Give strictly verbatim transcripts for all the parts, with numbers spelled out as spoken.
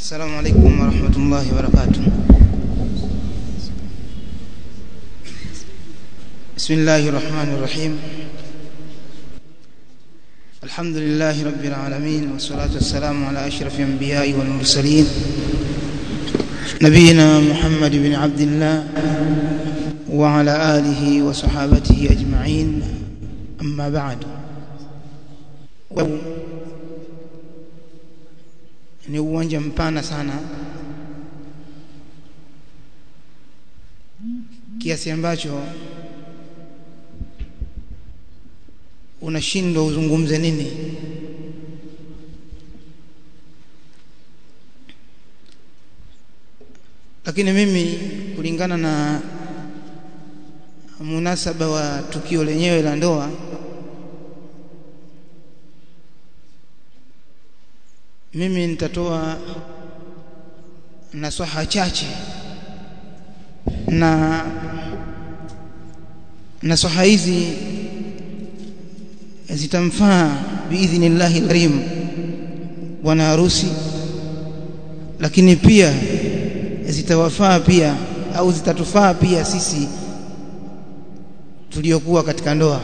السلام عليكم ورحمة الله وبركاته. بسم الله الرحمن الرحيم. الحمد لله رب العالمين، والصلاة والسلام على أشرف الأنبياء والمرسلين نبينا محمد بن عبد الله وعلى آله وصحابته أجمعين، أما بعد. Ni uwanja mpana sana kiasi ambacho unashindwa uzungumze nini. Lakini mimi kulingana na munasaba wa tukio lenyewe la ndoa, mimi nitatoa nasaha chache, na nasaha hizi zitamfaa biidhnillahi alkarim bwana harusi, lakini pia zitawafaa pia au zitatufaa pia sisi tuliokuwa katika ndoa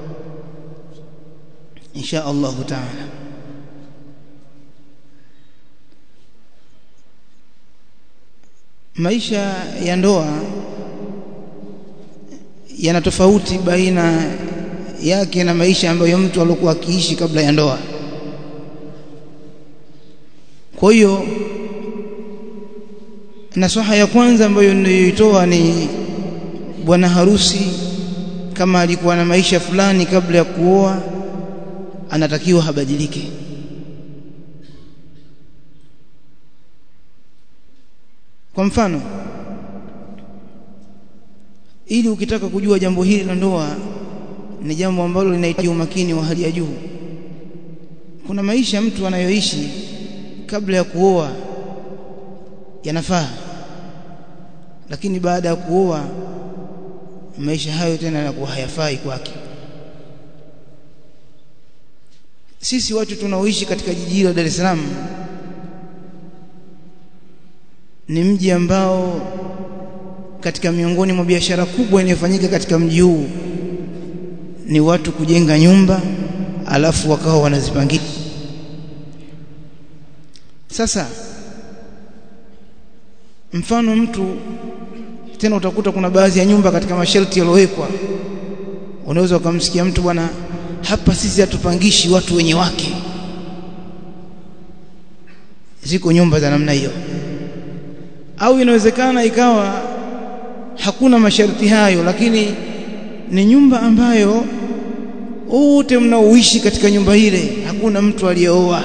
insha Allah taala. Maisha ya ndoa yana tofauti baina yake na maisha ambayo mtu alikuwa akiishi kabla ya ndoa. Kwa hiyo nasaha ya kwanza ambayo niliyoitoa ni bwana harusi, kama alikuwa na maisha fulani kabla ya kuoa, anatakiwa habadilike. Kwa mfano, ili ukitaka kujua jambo hili la ndoa, ni jambo ambalo linahitaji umakini wa hali ya juu. Kuna maisha mtu anayoishi kabla ya kuoa yanafaa, lakini baada ya kuoa maisha hayo tena yanakuwa hayafai kwake. Sisi watu tunaoishi katika jiji la Dar es Salaam ni mji ambao katika miongoni mwa biashara kubwa inayofanyika katika mji huu ni watu kujenga nyumba alafu wakawa wanazipangia. Sasa mfano mtu tena, utakuta kuna baadhi ya nyumba katika masharti yaliyowekwa, unaweza ukamsikia mtu, bwana, hapa sisi hatupangishi watu wenye wake. Ziko nyumba za namna hiyo. Au inawezekana ikawa hakuna masharti hayo, lakini ni nyumba ambayo wote mnaoishi katika nyumba ile hakuna mtu aliyeoa,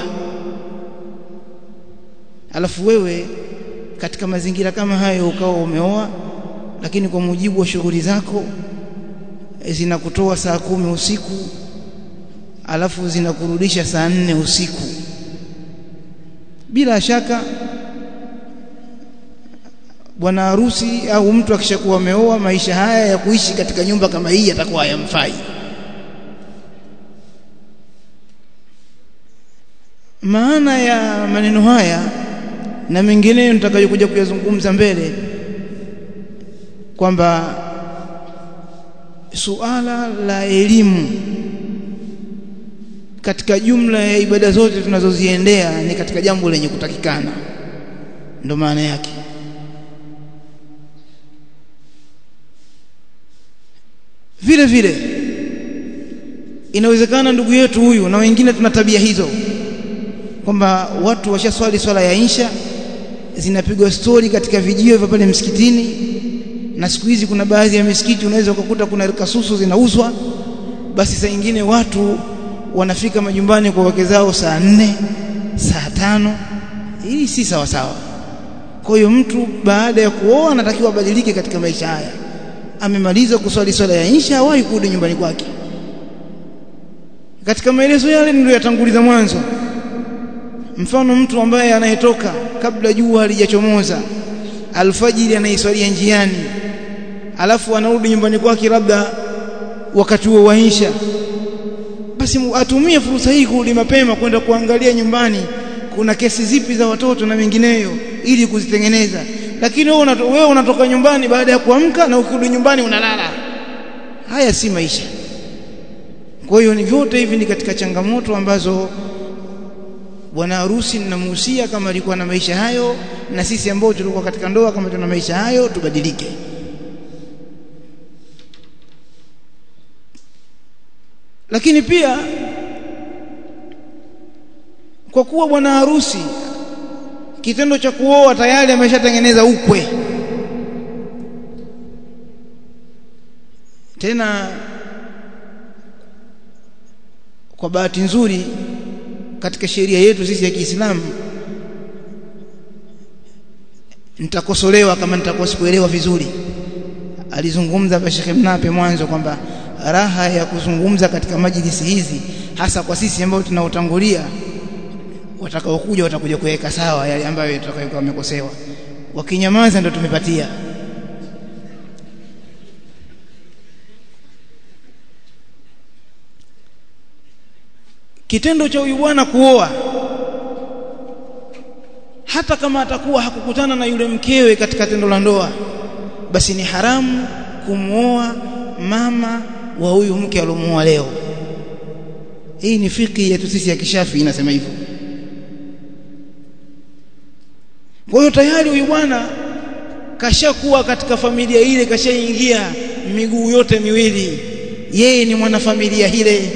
alafu wewe katika mazingira kama hayo ukawa umeoa, lakini kwa mujibu wa shughuli zako zinakutoa saa kumi usiku alafu zinakurudisha saa nne usiku. Bila shaka bwana harusi au mtu akishakuwa ameoa, maisha haya ya kuishi katika nyumba kama hii yatakuwa hayamfai. Maana ya maneno haya na mengineyo nitakayokuja kuyazungumza mbele, kwamba suala la elimu katika jumla ya ibada zote tunazoziendea ni katika jambo lenye kutakikana. Ndio maana yake. Vile vile inawezekana ndugu yetu huyu na wengine tuna tabia hizo, kwamba watu washaswali swala ya insha, zinapigwa story katika vijio vya pale msikitini, na siku hizi kuna baadhi ya misikiti unaweza kukuta kuna rikasusu zinauzwa. Basi saa nyingine watu wanafika majumbani kwa wake zao saa nne, saa tano. Hii si sawa sawa. Kwa hiyo mtu baada ya kuoa anatakiwa abadilike katika maisha haya. Amemaliza kuswali swala ya insha, hawahi kurudi nyumbani kwake. Katika maelezo yale niliyoyatanguliza mwanzo, mfano mtu ambaye anayetoka kabla jua halijachomoza alfajiri, anaiswalia njiani, alafu anarudi nyumbani kwake labda wakati huo wa insha, basi atumie fursa hii kurudi mapema kwenda kuangalia nyumbani kuna kesi zipi za watoto na mengineyo ili kuzitengeneza. Lakini wewe unato, wewe unatoka nyumbani baada ya kuamka na ukirudi nyumbani unalala. Haya si maisha. Kwa hiyo ni vyote hivi ni katika changamoto ambazo bwana harusi ninamuhusia kama alikuwa na maisha hayo, na sisi ambao tulikuwa katika ndoa kama tuna maisha hayo tubadilike. Lakini pia kwa kuwa bwana harusi kitendo cha kuoa tayari ameshatengeneza ukwe, tena kwa bahati nzuri katika sheria yetu sisi ya Kiislamu, nitakosolewa kama nitakosikuelewa vizuri. Alizungumza kwa Sheikh Mnape mwanzo kwamba raha ya kuzungumza katika majlisi hizi, hasa kwa sisi ambao tunaotangulia, watakaokuja watakuja kuweka sawa yale ambayo yatakayokuwa yamekosewa. Wakinyamaza ndio tumepatia. Kitendo cha huyu bwana kuoa, hata kama atakuwa hakukutana na yule mkewe katika tendo la ndoa, basi ni haramu kumuoa mama wa huyu mke alomuoa leo. Hii ni fiki yetu sisi ya Kishafi inasema hivyo. Kwa hiyo tayari huyu bwana kashakuwa katika familia ile, kashaingia miguu yote miwili, yeye ni mwanafamilia ile.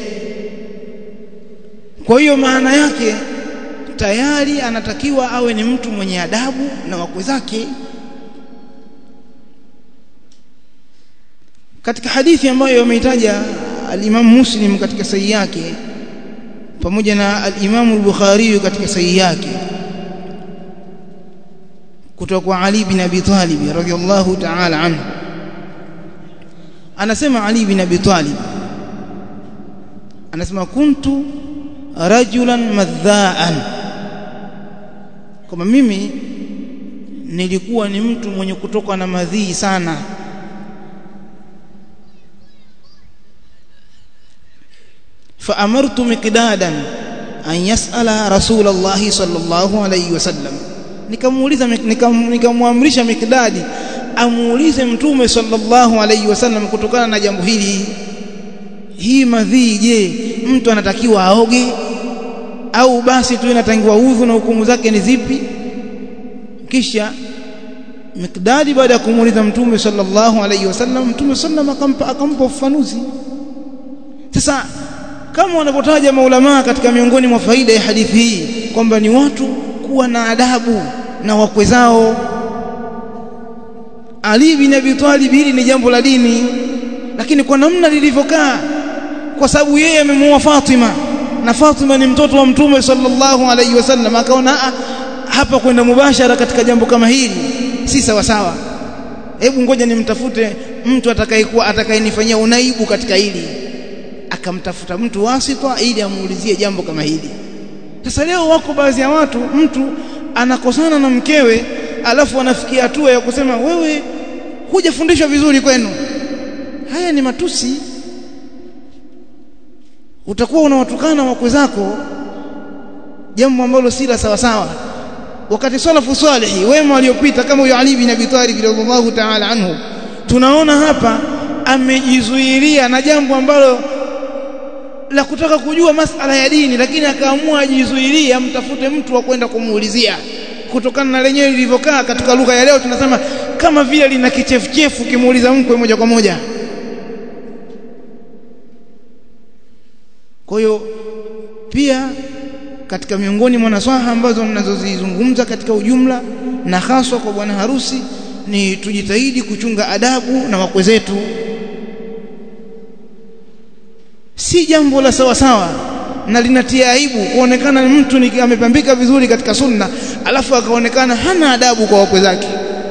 Kwa hiyo maana yake tayari anatakiwa awe ni mtu mwenye adabu na wakwe zake. Katika hadithi ambayo ameitaja al-Imam Muslim katika sahihi yake pamoja na al-Imam al-Bukhari katika sahihi yake, kutoka kwa Ali bin Abi Talib radhiyallahu ta'ala anhu, anasema Ali bin Abi Talib anasema kuntu rajulan madhaan, kama mimi nilikuwa ni mtu mwenye kutoka na madhii sana. Fa amartu Miqdadan an yas'ala Rasulullah sallallahu alayhi wasallam, nikamuuliza nikamwamrisha Miqdadi amuulize mtume sallallahu alayhi wasallam kutokana na jambo hili. Hii madhii, je, mtu anatakiwa aoge au basi tu inatangiwa udhu na hukumu zake ni zipi? Kisha Miqdadi baada ya kumuuliza mtume sallallahu alayhi wasallam, mtume sallallahu akampa akampa ufafanuzi. Sasa kama wanapotaja maulama katika miongoni mwa faida ya hadithi hii kwamba ni watu kuwa na adabu na wakwe zao, Ali bin Abi Talib hili ni jambo la dini, lakini kwa namna lilivyokaa, kwa sababu yeye amemuoa Fatima na Fatima ni mtoto wa mtume sallallahu alayhi wasallam, akaona hapa kwenda mubashara katika jambo kama hili si sawa sawa, hebu ngoja nimtafute mtu atakayekuwa atakayenifanyia unaibu katika hili. Akamtafuta mtu wasita ili amuulizie jambo kama hili. Sasa leo wako baadhi ya watu, mtu anakosana na mkewe alafu anafikia hatua ya kusema wewe hujafundishwa vizuri kwenu. Haya ni matusi. Utakuwa unawatukana wakwe zako, jambo ambalo si la sawa sawa. Wakati salafu salihi wema waliopita kama huyo Ali bin Abi Talib radhiallahu ta'ala anhu, tunaona hapa amejizuilia na jambo ambalo la kutaka kujua masala ya dini, lakini akaamua ajizuilie amtafute mtu wa kwenda kumuulizia, kutokana na lenyewe lilivyokaa. Katika lugha ya leo tunasema kama vile lina kichefuchefu kimuuliza mkwe moja kwa moja. Kwa hiyo pia katika miongoni mwa nasaha ambazo ninazozizungumza katika ujumla na hasa kwa bwana harusi ni tujitahidi kuchunga adabu na wakwe zetu. Si jambo la sawa sawa na linatia aibu kuonekana ni mtu ni amepambika vizuri katika sunna alafu akaonekana hana adabu kwa wakwe zake.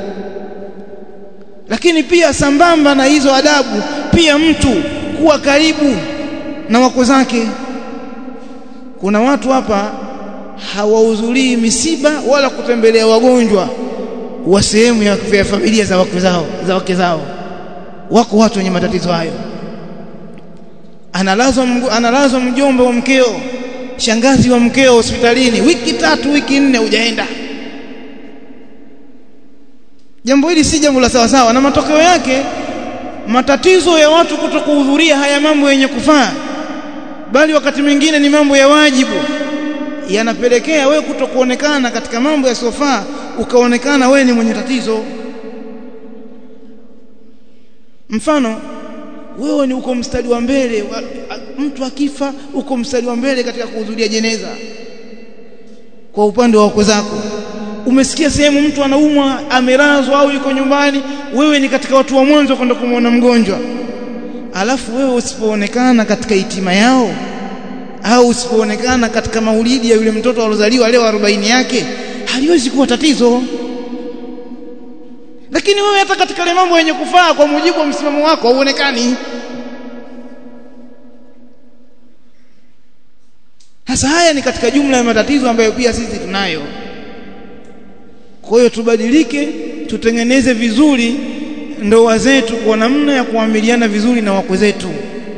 Lakini pia sambamba na hizo adabu, pia mtu kuwa karibu na wakwe zake. Kuna watu hapa hawahudhurii misiba wala kutembelea wagonjwa wa sehemu ya familia za wakwe zao za wake zao. Wako watu wenye matatizo hayo. Analazwa analazwa mjomba wa mkeo shangazi wa mkeo hospitalini wiki tatu wiki nne hujaenda. Jambo hili si jambo la sawa sawa, na matokeo yake matatizo ya watu kutokuhudhuria haya mambo yenye kufaa, bali wakati mwingine ni mambo ya wajibu, yanapelekea wewe kutokuonekana katika mambo yasiyofaa, ukaonekana wewe ni mwenye tatizo. Mfano, wewe ni uko mstari wa mbele, mtu akifa uko mstari wa mbele katika kuhudhuria jeneza kwa upande wa wako zako. Umesikia sehemu mtu anaumwa, amelazwa au yuko nyumbani, wewe ni katika watu wa mwanzo kwenda kumuona mgonjwa. Alafu wewe usipoonekana katika hitima yao, au usipoonekana katika maulidi ya yule mtoto alozaliwa leo arobaini yake, haliwezi kuwa tatizo. Lakini wewe hata katika ile mambo yenye kufaa kwa mujibu wa msimamo wako hauonekani. Hasa haya ni katika jumla ya matatizo ambayo pia sisi tunayo. Kwa hiyo tubadilike, tutengeneze vizuri ndoa zetu kwa namna ya kuamiliana vizuri na wakwe zetu.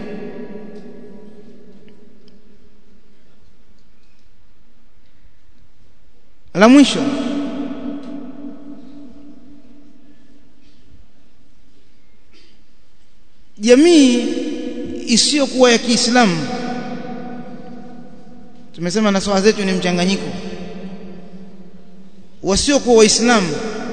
La mwisho, jamii isiyokuwa ya Kiislamu, tumesema na swala zetu ni mchanganyiko, wasiokuwa Waislamu,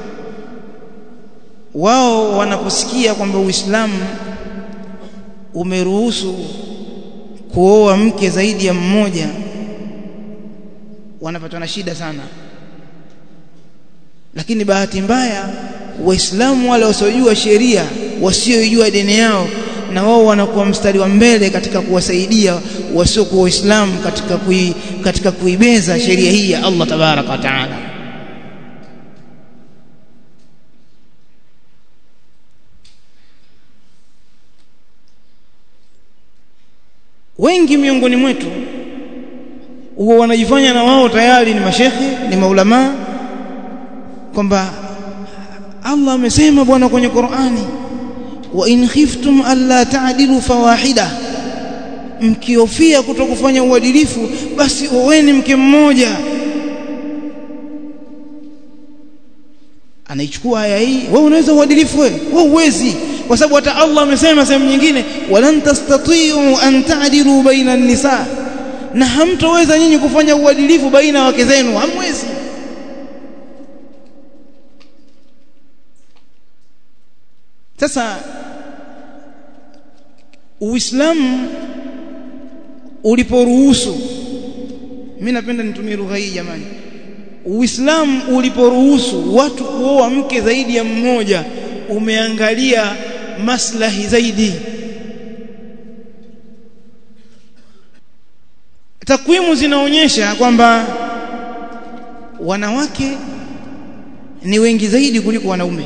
wao wanaposikia kwamba Uislamu umeruhusu kuoa mke zaidi ya mmoja, wanapatwa na shida sana. Lakini bahati mbaya Waislamu wale wasiojua sheria, wasiojua dini yao, na wao wanakuwa mstari wa mbele katika kuwasaidia wasiokuwa Waislamu katika kui, katika kuibeza sheria hii ya Allah tabaraka wa taala. Wengi miongoni mwetu huwa wanajifanya na wao tayari ni mashekhe, ni maulama, kwamba Allah amesema bwana kwenye Qur'ani, wa in khiftum alla ta'dilu fawahida, mkiofia kutokufanya uadilifu basi oweni mke mmoja. Anaichukua aya hii, wewe unaweza uadilifu, wewe wewe uwezi, kwa sababu hata Allah amesema sehemu nyingine, walan tastati'u an ta'dilu baina an-nisa, na hamtoweza nyinyi kufanya uadilifu baina wake zenu, hamwezi. Sasa Uislamu uliporuhusu, mimi napenda nitumie lugha hii jamani, Uislamu uliporuhusu watu kuoa mke zaidi ya mmoja, umeangalia maslahi zaidi. Takwimu zinaonyesha kwamba wanawake ni wengi zaidi kuliko wanaume.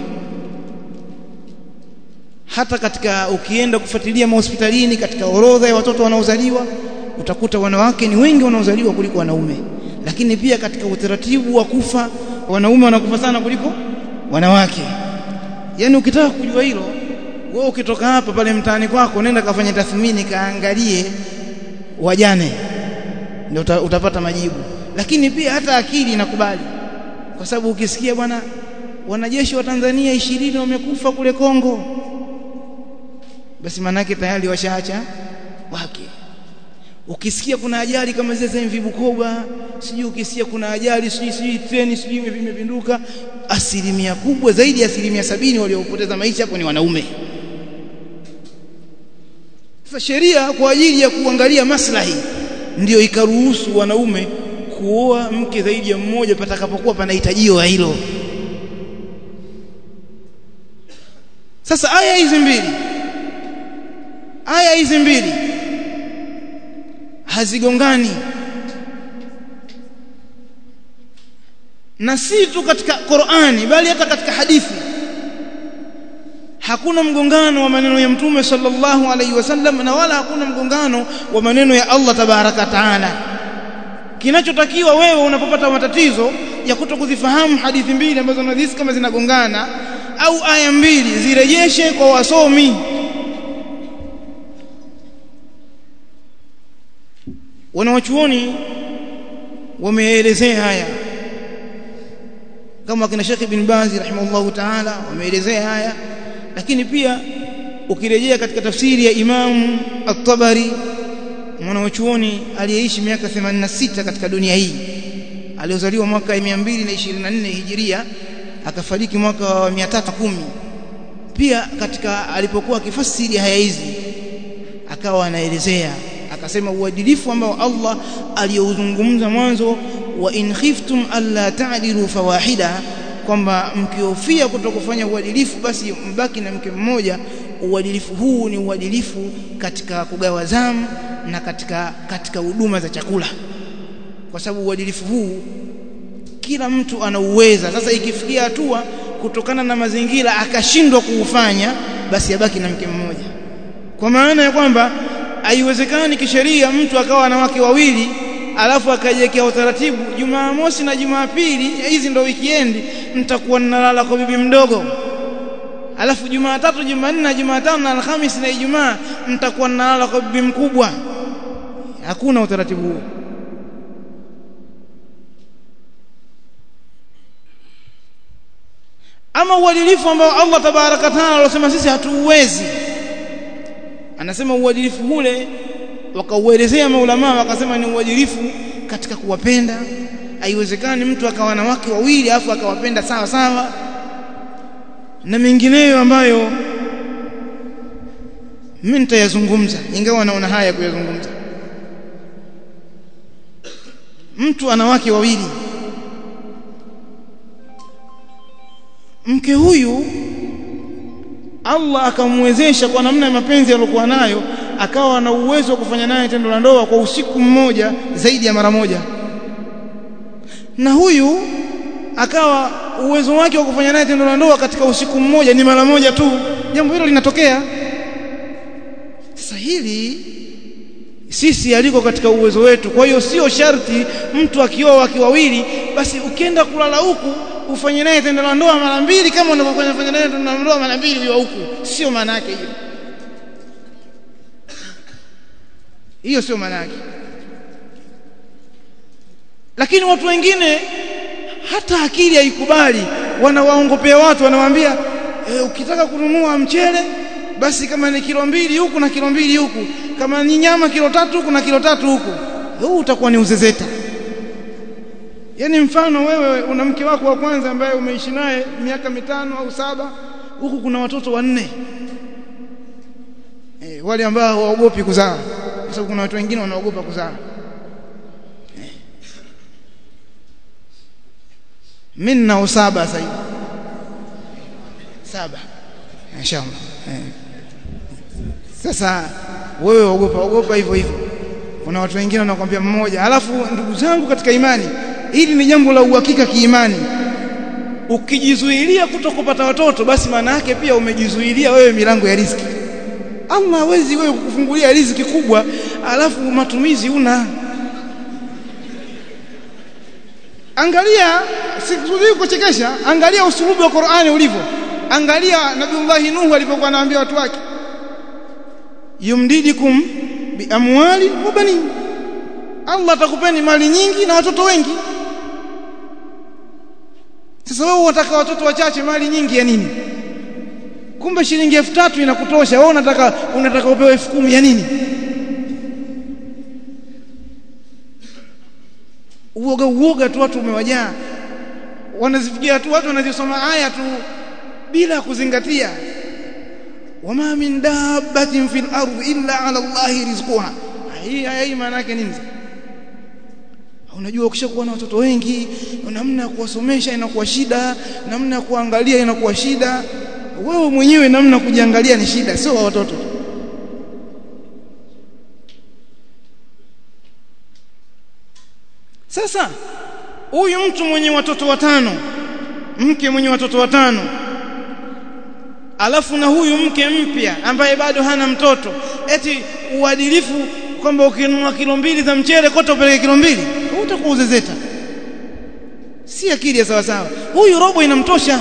Hata katika ukienda kufuatilia mahospitalini, katika orodha ya watoto wanaozaliwa, utakuta wanawake ni wengi wanaozaliwa kuliko wanaume. Lakini pia katika utaratibu wa kufa, wanaume wanakufa sana kuliko wanawake. Yaani ukitaka kujua hilo, wewe ukitoka hapa pale mtaani kwako, nenda kafanya tathmini, kaangalie wajane, ndio utapata majibu. Lakini pia hata akili inakubali, kwa sababu ukisikia bwana wanajeshi wa Tanzania ishirini wamekufa kule Kongo, basi manake tayari washaacha wake. Ukisikia kuna ajali kama zile za M V Bukoba, sijui ukisikia kuna ajali sijui sijui treni sijui imepinduka, asilimia kubwa zaidi ya asilimia sabini waliopoteza maisha hapo ni wanaume. Sasa sheria kwa ajili ya kuangalia maslahi ndio ikaruhusu wanaume kuoa mke zaidi ya mmoja patakapokuwa panahitajio hilo. Sasa aya hizi mbili aya hizi mbili hazigongani, na si tu katika Qur'ani bali hata katika hadithi. Hakuna mgongano wa maneno ya Mtume sallallahu alaihi wasallam, na wala hakuna mgongano wa maneno ya Allah tabaraka taala. Kinachotakiwa wewe unapopata matatizo ya kutokuzifahamu hadithi mbili ambazo unadhisi kama zinagongana au aya mbili, zirejeshe kwa wasomi. Wanawachuoni wameelezea haya, kama kina Sheikh Ibn Baz rahimahullahu ta'ala wameelezea haya. Lakini pia ukirejea katika tafsiri ya Imam At-Tabari, mwanachuoni aliyeishi miaka themanini na sita katika dunia hii, aliozaliwa mwaka mia mbili na ishirini na nne Hijiria, akafariki mwaka wa mia tatu kumi. Pia katika alipokuwa akifasiri haya hizi akawa anaelezea, akasema uadilifu ambao Allah aliyouzungumza mwanzo, wa in khiftum alla ta'dilu fawahida, kwamba mkiofia kutokufanya uadilifu basi mbaki na mke mmoja. Uadilifu huu ni uadilifu katika kugawa zamu na katika katika huduma za chakula, kwa sababu uadilifu huu kila mtu anauweza. Sasa ikifikia hatua kutokana na mazingira akashindwa kuufanya, basi abaki na mke mmoja, kwa maana ya kwamba haiwezekani kisheria mtu akawa na wake wawili alafu akajiwekea utaratibu, Jumamosi na Jumapili hizi ndio weekend mtakuwa nalala kwa bibi mdogo, alafu Jumatatu, Jumanne na Jumatano na Alhamisi na Ijumaa mtakuwa nalala kwa bibi mkubwa. Hakuna utaratibu huo. Ama uadilifu ambao Allah tabaraka taala alosema sisi hatuuwezi, anasema uadilifu ule wakauelezea maulama, wakasema ni uadilifu katika kuwapenda. Haiwezekani mtu akawa na wake wawili afu akawapenda sawa sawa, na mengineyo ambayo mimi nitayazungumza, ingawa naona haya kuyazungumza. Mtu ana wake wawili, mke huyu Allah akamwezesha kwa namna ya mapenzi aliyokuwa nayo, akawa na uwezo wa kufanya naye tendo la ndoa kwa usiku mmoja zaidi ya mara moja, na huyu akawa uwezo wake wa kufanya naye tendo la ndoa katika usiku mmoja ni mara moja tu. Jambo hilo linatokea. Sasa hili sisi aliko katika uwezo wetu. Kwa hiyo sio sharti mtu akioa wake wawili basi ukienda kulala huku ufanye naye tendo la ndoa mara mbili kama unavyofanya naye tendo la ndoa mara mbili wa huku. Sio maana yake hiyo. Hiyo sio maana yake. Lakini watu wengine hata akili haikubali, wanawaongopea watu, wanawaambia e, ukitaka kununua mchele basi kama ni kilo mbili huku na kilo mbili huku, kama ni nyama kilo tatu huku na kilo tatu huku. Huu utakuwa ni uzezeta. Yaani mfano wewe una mke wako wa kwanza ambaye umeishi naye miaka mitano au saba, huku kuna watoto wanne. Eh, wale ambao hawaogopi kuzaa, kwa sababu kuna watu wengine wanaogopa kuzaa. Eh. Mimi na saba sasa hivi. Saba. Inshallah. Eh. Sasa wewe ogopa ogopa hivyo hivyo. Kuna watu wengine wanakuambia mmoja. Alafu ndugu zangu katika imani, hili ni jambo la uhakika kiimani. Ukijizuilia kutokupata watoto basi maana yake pia umejizuilia wewe milango ya riziki. Allah hawezi wewe kukufungulia riziki kubwa alafu matumizi una. Angalia, sikuzui kuchekesha, angalia usulubu wa Qur'ani ulivyo. Angalia Nabii Nuhu alipokuwa anaambia watu wake, yumdidikum bi amwali wa banin, Allah atakupeni mali nyingi na watoto wengi. Sasa wewe unataka watoto wachache mali nyingi ya nini? Kumbe shilingi elfu tatu inakutosha. Wewe unataka unataka upewe elfu kumi ya nini? Uoga uoga tu watu umewajaa. Wanazifikia tu watu wanazisoma aya tu bila kuzingatia. Wama min dabbatin fil ardi illa ala Allahi rizquha. Hii aya hii maana yake nini? Unajua ukishakuwa na watoto wengi, namna ya kuwasomesha inakuwa shida, namna ya kuangalia inakuwa shida. Wewe mwenyewe namna kujiangalia ni shida, sio wa watoto. Sasa huyu mtu mwenye watoto watano, mke mwenye watoto watano, alafu na huyu mke mpya ambaye bado hana mtoto, eti uadilifu kwamba ukinunua kilo mbili za mchele kote upeleke kilo mbili, utakuwa uzezeta. Si akili ya sawa sawa. Huyu robo inamtosha.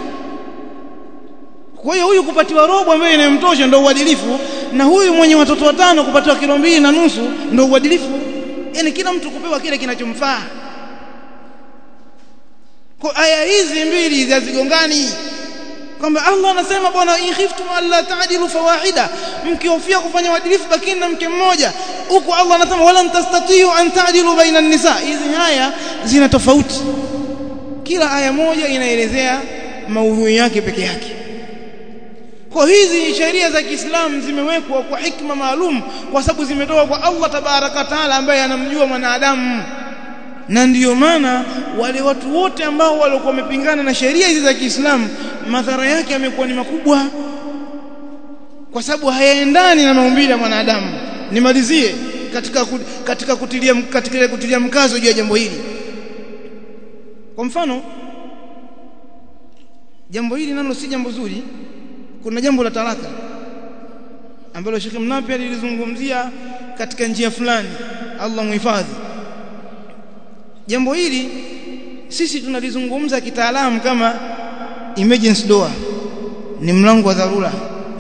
Kwa hiyo huyu kupatiwa robo ambayo inamtosha ndio uadilifu, na huyu mwenye watoto watano kupatiwa kilo mbili na nusu ndio uadilifu. Yaani kila mtu kupewa kile kinachomfaa. Kwa aya hizi mbili hazigongani, kwamba Allah anasema bwana in khiftum alla ta'dilu fawahida, mkihofia kufanya uadilifu bakini na mke mmoja. Huko Allah anasema wala tastati'u an ta'dilu baina an-nisa. Hizi aya zina tofauti, kila aya moja inaelezea maudhui yake peke yake. Kwa hizi sheria za Kiislamu zimewekwa kwa hikma maalum, kwa sababu zimetoka kwa Allah tabaraka taala ambaye anamjua mwanadamu. Na ndiyo maana wale watu wote ambao walikuwa wamepingana na sheria hizi za Kiislamu, madhara yake yamekuwa ni makubwa, kwa sababu hayaendani na maumbile ya mwanadamu. Nimalizie katika katika kutilia katika kutilia mkazo juu ya jambo hili. Kwa mfano, jambo hili nalo si jambo zuri. Kuna jambo la talaka ambalo Sheikh Mnapi alilizungumzia katika njia fulani, Allah muhifadhi. Jambo hili sisi tunalizungumza kitaalamu kama emergency door, ni mlango wa dharura.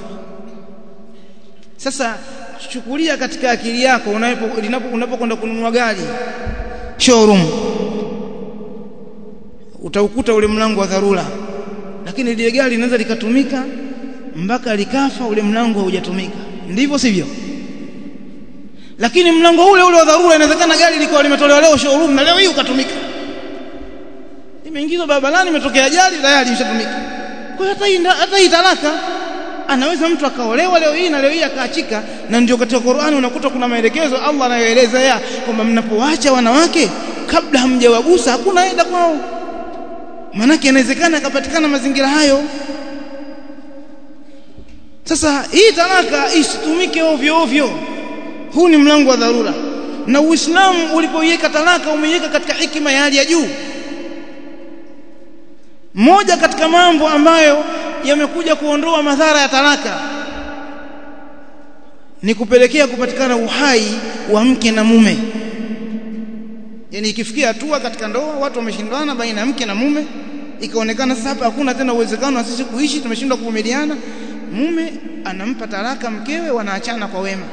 Sasa chukulia katika akili yako unapo unapokwenda kununua gari showroom, utaukuta ule mlango wa dharura, lakini ile gari linaweza likatumika mpaka likafa, ule mlango haujatumika. Ndivyo sivyo? Lakini mlango ule ule wa dharura, inawezekana gari liko limetolewa leo showroom na leo hii ukatumika, imeingizwa barabarani, imetokea ajali, tayari imeshatumika. Kwa hiyo hata hata hii talaka, anaweza mtu akaolewa leo hii na leo hii akaachika. Na ndio katika Qur'ani unakuta kuna maelekezo Allah anayoeleza ya kwamba mnapoacha wanawake kabla hamjawagusa hakuna aida kwao. Maana inawezekana akapatikana mazingira hayo. Sasa hii talaka isitumike ovyo ovyo. Huu ni mlango wa dharura, na Uislamu ulipoiweka talaka umeiweka katika hikima ya hali ya juu. Moja katika mambo ambayo yamekuja kuondoa madhara ya talaka ni kupelekea kupatikana uhai wa mke na mume. Yaani ikifikia hatua katika ndoa watu wameshindana baina ya mke na mume, ikaonekana sasa hapa hakuna tena uwezekano wa sisi kuishi, tumeshindwa kuvumiliana, mume anampa talaka mkewe, wanaachana kwa wema.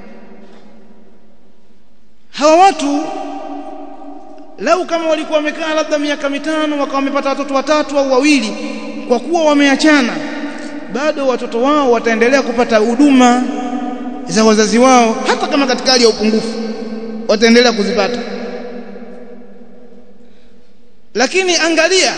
Hawa watu lau kama walikuwa wamekaa labda miaka mitano wakawa wamepata watoto watatu au wawili, kwa kuwa wameachana, bado watoto wao wataendelea kupata huduma za wazazi wao, hata kama katika hali ya upungufu wataendelea kuzipata. Lakini angalia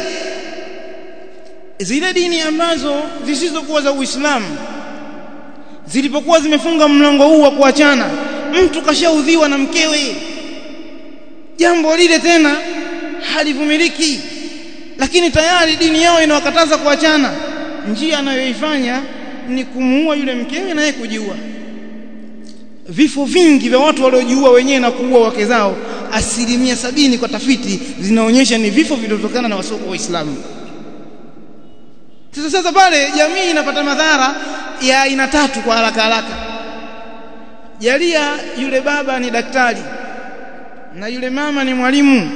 zile dini ambazo zisizokuwa za Uislamu zilipokuwa zimefunga mlango huu wa kuachana, mtu kashaudhiwa na mkewe, jambo lile tena halivumiliki, lakini tayari dini yao inawakataza kuachana. Njia anayoifanya ni kumuua yule mkewe na yeye kujiua. Vifo vingi vya watu waliojiua wenyewe na kuua wake zao, asilimia sabini kwa tafiti zinaonyesha ni vifo vilivyotokana na wasoko Waislamu. Sasa sasa pale jamii inapata madhara ya aina tatu kwa haraka haraka. Jalia yule baba ni daktari na yule mama ni mwalimu,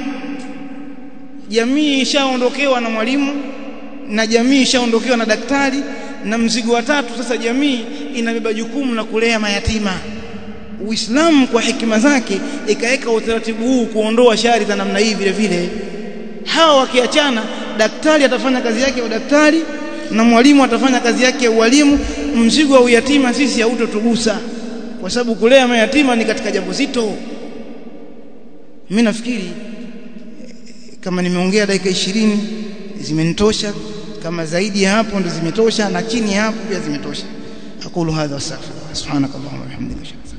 jamii ishaondokewa na mwalimu na jamii ishaondokewa na daktari, na mzigo wa tatu sasa jamii inabeba jukumu la kulea mayatima. Uislamu kwa hekima zake ikaweka utaratibu huu kuondoa shari za namna hii. Vile vile hawa wakiachana, daktari atafanya kazi yake ya udaktari na mwalimu atafanya kazi yake ya ualimu. Mzigo wa uyatima sisi hautotugusa, kwa sababu kulea mayatima ni katika jambo zito. Mimi nafikiri kama nimeongea dakika ishirini zimenitosha, kama zaidi ya hapo ndo zimetosha, na chini ya hapo pia zimetosha. Aqulu hadha wa astaghfirullah, subhanakallahumma wa bihamdika.